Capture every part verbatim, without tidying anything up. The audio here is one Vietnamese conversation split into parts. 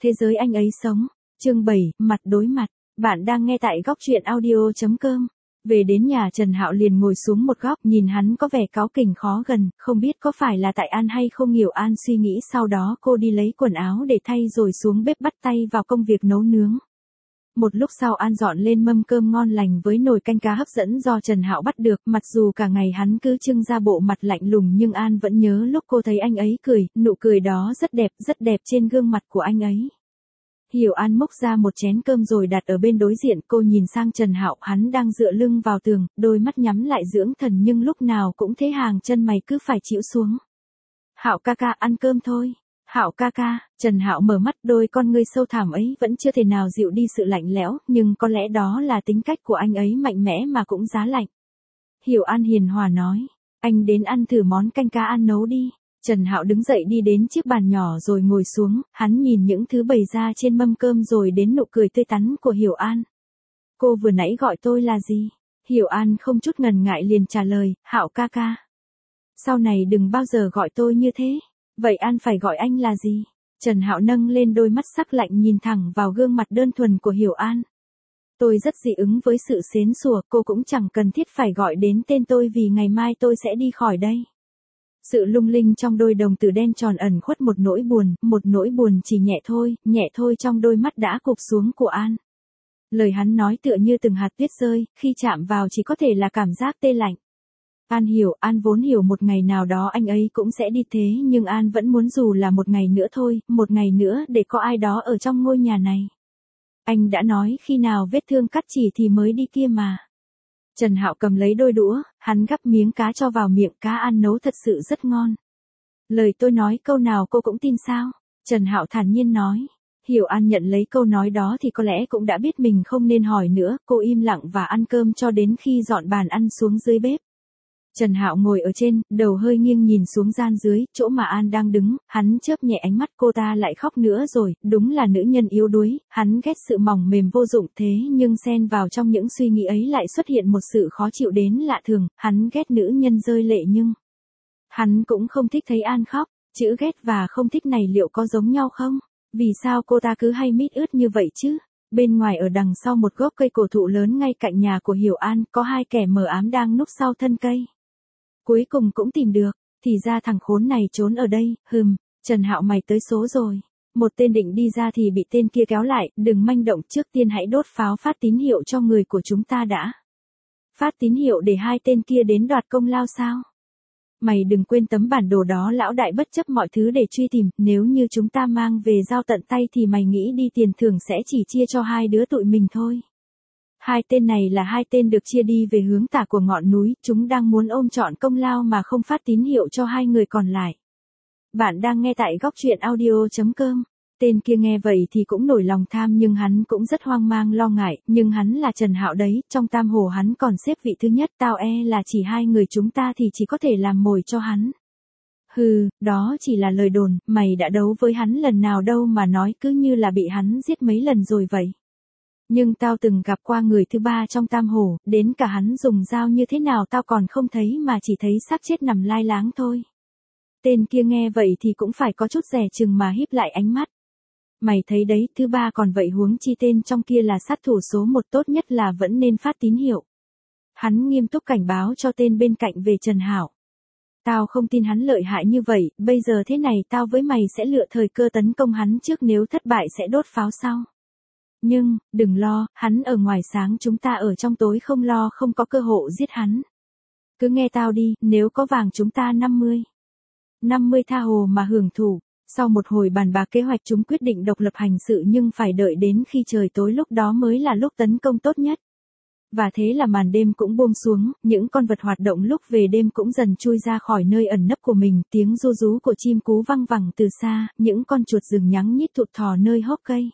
thế giới anh ấy sống. Chương bảy, mặt đối mặt. Bạn đang nghe tại góc truyện audio chấm com. Về đến nhà Trần Hạo liền ngồi xuống một góc, nhìn hắn có vẻ cáu kỉnh khó gần, không biết có phải là tại An hay không. Hiểu An suy nghĩ, sau đó cô đi lấy quần áo để thay rồi xuống bếp bắt tay vào công việc nấu nướng. Một lúc sau An dọn lên mâm cơm ngon lành với nồi canh cá hấp dẫn do Trần Hạo bắt được, mặc dù cả ngày hắn cứ trưng ra bộ mặt lạnh lùng nhưng An vẫn nhớ lúc cô thấy anh ấy cười, nụ cười đó rất đẹp, rất đẹp trên gương mặt của anh ấy. Hiểu An múc ra một chén cơm rồi đặt ở bên đối diện, cô nhìn sang Trần Hạo, hắn đang dựa lưng vào tường, đôi mắt nhắm lại dưỡng thần nhưng lúc nào cũng thế hàng chân mày cứ phải chịu xuống. Hạo ca ca, ăn cơm thôi. Hạo ca ca, Trần Hạo mở mắt, đôi con ngươi sâu thẳm ấy vẫn chưa thể nào dịu đi sự lạnh lẽo, nhưng có lẽ đó là tính cách của anh ấy mạnh mẽ mà cũng giá lạnh. Hiểu An hiền hòa nói, anh đến ăn thử món canh cá An nấu đi. Trần Hạo đứng dậy đi đến chiếc bàn nhỏ rồi ngồi xuống, hắn nhìn những thứ bày ra trên mâm cơm rồi đến nụ cười tươi tắn của Hiểu An. Cô vừa nãy gọi tôi là gì? Hiểu An không chút ngần ngại liền trả lời, Hạo ca ca. Sau này đừng bao giờ gọi tôi như thế. Vậy An phải gọi anh là gì? Trần Hạo nâng lên đôi mắt sắc lạnh nhìn thẳng vào gương mặt đơn thuần của Hiểu An. Tôi rất dị ứng với sự xến xủa, cô cũng chẳng cần thiết phải gọi đến tên tôi vì ngày mai tôi sẽ đi khỏi đây. Sự lung linh trong đôi đồng tử đen tròn ẩn khuất một nỗi buồn, một nỗi buồn chỉ nhẹ thôi, nhẹ thôi trong đôi mắt đã cụp xuống của An. Lời hắn nói tựa như từng hạt tuyết rơi, khi chạm vào chỉ có thể là cảm giác tê lạnh. An hiểu, An vốn hiểu một ngày nào đó anh ấy cũng sẽ đi thế nhưng An vẫn muốn dù là một ngày nữa thôi, một ngày nữa để có ai đó ở trong ngôi nhà này. Anh đã nói khi nào vết thương cắt chỉ thì mới đi kia mà. Trần Hạo cầm lấy đôi đũa, hắn gắp miếng cá cho vào miệng, cá An nấu thật sự rất ngon. Lời tôi nói câu nào cô cũng tin sao? Trần Hạo thản nhiên nói. Hiểu An nhận lấy câu nói đó thì có lẽ cũng đã biết mình không nên hỏi nữa, cô im lặng và ăn cơm cho đến khi dọn bàn ăn xuống dưới bếp. Trần Hạo ngồi ở trên, đầu hơi nghiêng nhìn xuống gian dưới, chỗ mà An đang đứng, hắn chớp nhẹ ánh mắt, cô ta lại khóc nữa rồi, đúng là nữ nhân yếu đuối, hắn ghét sự mỏng mềm vô dụng thế nhưng xen vào trong những suy nghĩ ấy lại xuất hiện một sự khó chịu đến lạ thường, hắn ghét nữ nhân rơi lệ nhưng hắn cũng không thích thấy An khóc, chữ ghét và không thích này liệu có giống nhau không? Vì sao cô ta cứ hay mít ướt như vậy chứ? Bên ngoài ở đằng sau một gốc cây cổ thụ lớn ngay cạnh nhà của Hiểu An, có hai kẻ mờ ám đang núp sau thân cây. Cuối cùng cũng tìm được, thì ra thằng khốn này trốn ở đây, hừm, Trần Hạo mày tới số rồi. Một tên định đi ra thì bị tên kia kéo lại, đừng manh động, trước tiên hãy đốt pháo phát tín hiệu cho người của chúng ta đã. Phát tín hiệu để hai tên kia đến đoạt công lao sao? Mày đừng quên tấm bản đồ đó, lão đại bất chấp mọi thứ để truy tìm, nếu như chúng ta mang về giao tận tay thì mày nghĩ đi tiền thưởng sẽ chỉ chia cho hai đứa tụi mình thôi. Hai tên này là hai tên được chia đi về hướng tả của ngọn núi, chúng đang muốn ôm trọn công lao mà không phát tín hiệu cho hai người còn lại. Bạn đang nghe tại góc truyện audio chấm com. Tên kia nghe vậy thì cũng nổi lòng tham nhưng hắn cũng rất hoang mang lo ngại, nhưng hắn là Trần Hạo đấy, trong tam hồ hắn còn xếp vị thứ nhất, tao e là chỉ hai người chúng ta thì chỉ có thể làm mồi cho hắn. Hừ, đó chỉ là lời đồn, mày đã đấu với hắn lần nào đâu mà nói cứ như là bị hắn giết mấy lần rồi vậy. Nhưng tao từng gặp qua người thứ ba trong tam hồ, đến cả hắn dùng dao như thế nào tao còn không thấy mà chỉ thấy xác chết nằm lai láng thôi. Tên kia nghe vậy thì cũng phải có chút dè chừng mà híp lại ánh mắt. Mày thấy đấy, thứ ba còn vậy huống chi tên trong kia là sát thủ số một, tốt nhất là vẫn nên phát tín hiệu. Hắn nghiêm túc cảnh báo cho tên bên cạnh về Trần Hạo. Tao không tin hắn lợi hại như vậy, bây giờ thế này tao với mày sẽ lựa thời cơ tấn công hắn trước, nếu thất bại sẽ đốt pháo sau. Nhưng, đừng lo, hắn ở ngoài sáng, chúng ta ở trong tối, không lo không có cơ hội giết hắn. Cứ nghe tao đi, nếu có vàng chúng ta năm mươi. năm mươi tha hồ mà hưởng thụ. Sau một hồi bàn bạc kế hoạch chúng quyết định độc lập hành sự nhưng phải đợi đến khi trời tối, lúc đó mới là lúc tấn công tốt nhất. Và thế là màn đêm cũng buông xuống, những con vật hoạt động lúc về đêm cũng dần chui ra khỏi nơi ẩn nấp của mình, tiếng ru rú của chim cú văng vẳng từ xa, những con chuột rừng nhắng nhít thụt thò nơi hốc cây.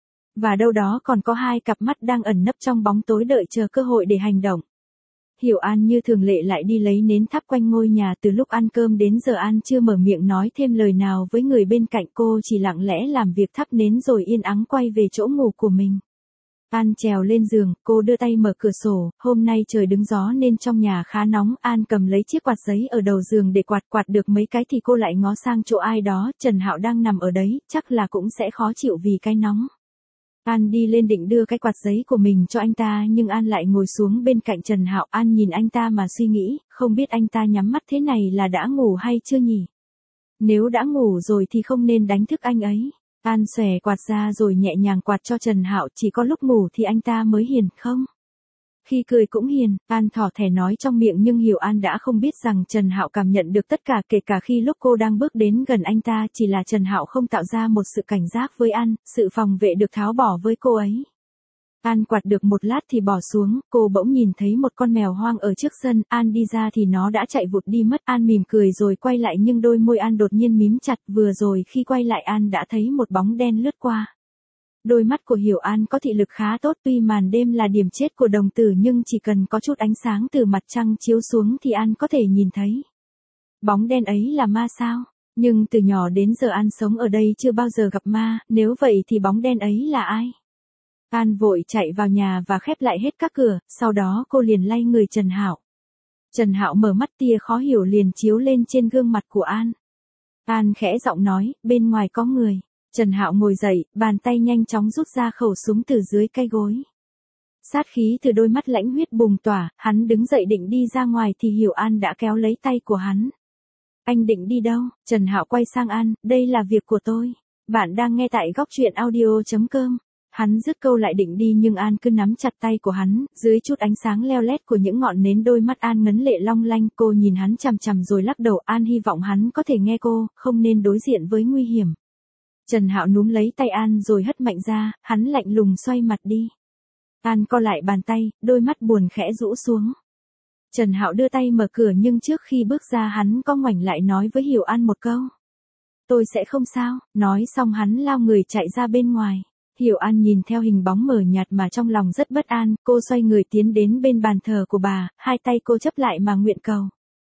Và đâu đó còn có hai cặp mắt đang ẩn nấp trong bóng tối đợi chờ cơ hội để hành động. Hiểu An như thường lệ lại đi lấy nến thắp quanh ngôi nhà, từ lúc ăn cơm đến giờ An chưa mở miệng nói thêm lời nào với người bên cạnh, cô chỉ lặng lẽ làm việc thắp nến rồi yên ắng quay về chỗ ngủ của mình. An trèo lên giường, cô đưa tay mở cửa sổ, hôm nay trời đứng gió nên trong nhà khá nóng, An cầm lấy chiếc quạt giấy ở đầu giường để quạt quạt được mấy cái thì cô lại ngó sang chỗ ai đó, Trần Hạo đang nằm ở đấy, chắc là cũng sẽ khó chịu vì cái nóng. An đi lên định đưa cái quạt giấy của mình cho anh ta nhưng An lại ngồi xuống bên cạnh Trần Hạo, An nhìn anh ta mà suy nghĩ, không biết anh ta nhắm mắt thế này là đã ngủ hay chưa nhỉ? Nếu đã ngủ rồi thì không nên đánh thức anh ấy. An xòe quạt ra rồi nhẹ nhàng quạt cho Trần Hạo, chỉ có lúc ngủ thì anh ta mới hiền không? Khi cười cũng hiền, An thỏ thẻ nói trong miệng nhưng hiểu An đã không biết rằng Trần Hạo cảm nhận được tất cả kể cả khi lúc cô đang bước đến gần anh ta, chỉ là Trần Hạo không tạo ra một sự cảnh giác với An, sự phòng vệ được tháo bỏ với cô ấy. An quạt được một lát thì bỏ xuống, cô bỗng nhìn thấy một con mèo hoang ở trước sân, An đi ra thì nó đã chạy vụt đi mất, An mỉm cười rồi quay lại nhưng đôi môi An đột nhiên mím chặt, vừa rồi khi quay lại An đã thấy một bóng đen lướt qua. Đôi mắt của Hiểu An có thị lực khá tốt, tuy màn đêm là điểm chết của đồng tử nhưng chỉ cần có chút ánh sáng từ mặt trăng chiếu xuống thì An có thể nhìn thấy. Bóng đen ấy là ma sao? Nhưng từ nhỏ đến giờ An sống ở đây chưa bao giờ gặp ma, nếu vậy thì bóng đen ấy là ai? An vội chạy vào nhà và khép lại hết các cửa, sau đó cô liền lay người Trần Hạo. Trần Hạo mở mắt, tia khó hiểu liền chiếu lên trên gương mặt của An. An khẽ giọng nói, bên ngoài có người. Trần Hạo ngồi dậy, bàn tay nhanh chóng rút ra khẩu súng từ dưới cây gối. Sát khí từ đôi mắt lãnh huyết bùng tỏa, hắn đứng dậy định đi ra ngoài thì Hiểu An đã kéo lấy tay của hắn. Anh định đi đâu? Trần Hạo quay sang An, đây là việc của tôi. Bạn đang nghe tại góc truyện audio chấm com. Hắn dứt câu lại định đi nhưng An cứ nắm chặt tay của hắn, dưới chút ánh sáng leo lét của những ngọn nến đôi mắt An ngấn lệ long lanh, cô nhìn hắn chằm chằm rồi lắc đầu, An hy vọng hắn có thể nghe cô, không nên đối diện với nguy hiểm. Trần Hạo núm lấy tay An rồi hất mạnh ra, hắn lạnh lùng xoay mặt đi. An co lại bàn tay, đôi mắt buồn khẽ rũ xuống. Trần Hạo đưa tay mở cửa nhưng trước khi bước ra hắn có ngoảnh lại nói với Hiểu An một câu. Tôi sẽ không sao, nói xong hắn lao người chạy ra bên ngoài. Hiểu An nhìn theo hình bóng mờ nhạt mà trong lòng rất bất an, cô xoay người tiến đến bên bàn thờ của bà, hai tay cô chấp lại mà nguyện cầu.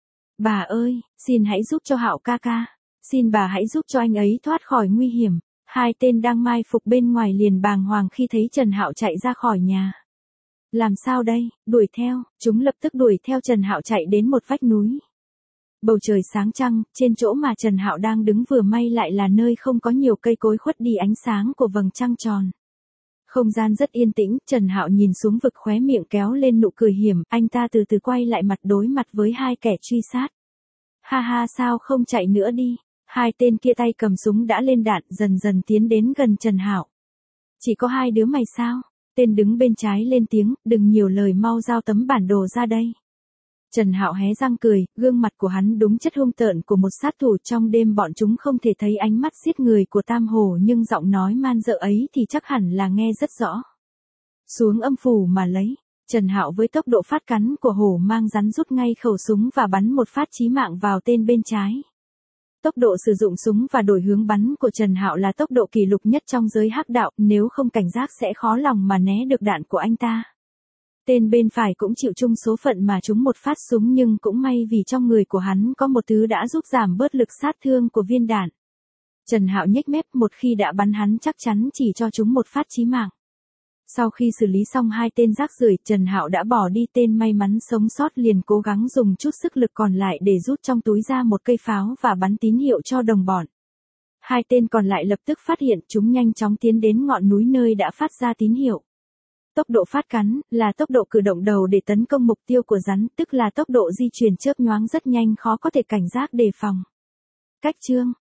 Bà ơi, xin hãy giúp cho Hạo ca ca, xin bà hãy giúp cho anh ấy thoát khỏi nguy hiểm. Hai tên đang mai phục bên ngoài liền bàng hoàng khi thấy Trần Hạo chạy ra khỏi nhà. Làm sao đây, đuổi theo, chúng lập tức đuổi theo Trần Hạo chạy đến một vách núi. Bầu trời sáng trăng, trên chỗ mà Trần Hạo đang đứng vừa may lại là nơi không có nhiều cây cối khuất đi ánh sáng của vầng trăng tròn. Không gian rất yên tĩnh, Trần Hạo nhìn xuống vực khóe miệng kéo lên nụ cười hiểm, anh ta từ từ quay lại mặt đối mặt với hai kẻ truy sát. Ha ha, sao không chạy nữa đi? Hai tên kia tay cầm súng đã lên đạn, dần dần tiến đến gần Trần Hạo. Chỉ có hai đứa mày sao? Tên đứng bên trái lên tiếng, đừng nhiều lời, mau giao tấm bản đồ ra đây. Trần Hạo hé răng cười, gương mặt của hắn đúng chất hung tợn của một sát thủ, trong đêm bọn chúng không thể thấy ánh mắt giết người của Tam Hổ nhưng giọng nói man dợ ấy thì chắc hẳn là nghe rất rõ. Xuống âm phủ mà lấy. Trần Hạo với tốc độ phát cắn của hổ mang rắn rút ngay khẩu súng và bắn một phát chí mạng vào tên bên trái. Tốc độ sử dụng súng và đổi hướng bắn của Trần Hạo là tốc độ kỷ lục nhất trong giới hắc đạo, nếu không cảnh giác sẽ khó lòng mà né được đạn của anh ta. Tên bên phải cũng chịu chung số phận mà trúng một phát súng nhưng cũng may vì trong người của hắn có một thứ đã giúp giảm bớt lực sát thương của viên đạn. Trần Hạo nhếch mép, một khi đã bắn hắn chắc chắn chỉ cho chúng một phát chí mạng. Sau khi xử lý xong hai tên rác rưởi, Trần Hạo đã bỏ đi, tên may mắn sống sót liền cố gắng dùng chút sức lực còn lại để rút trong túi ra một cây pháo và bắn tín hiệu cho đồng bọn. Hai tên còn lại lập tức phát hiện, chúng nhanh chóng tiến đến ngọn núi nơi đã phát ra tín hiệu. Tốc độ phát cắn là tốc độ cử động đầu để tấn công mục tiêu của rắn, tức là tốc độ di chuyển chớp nhoáng rất nhanh, khó có thể cảnh giác đề phòng. Cách chương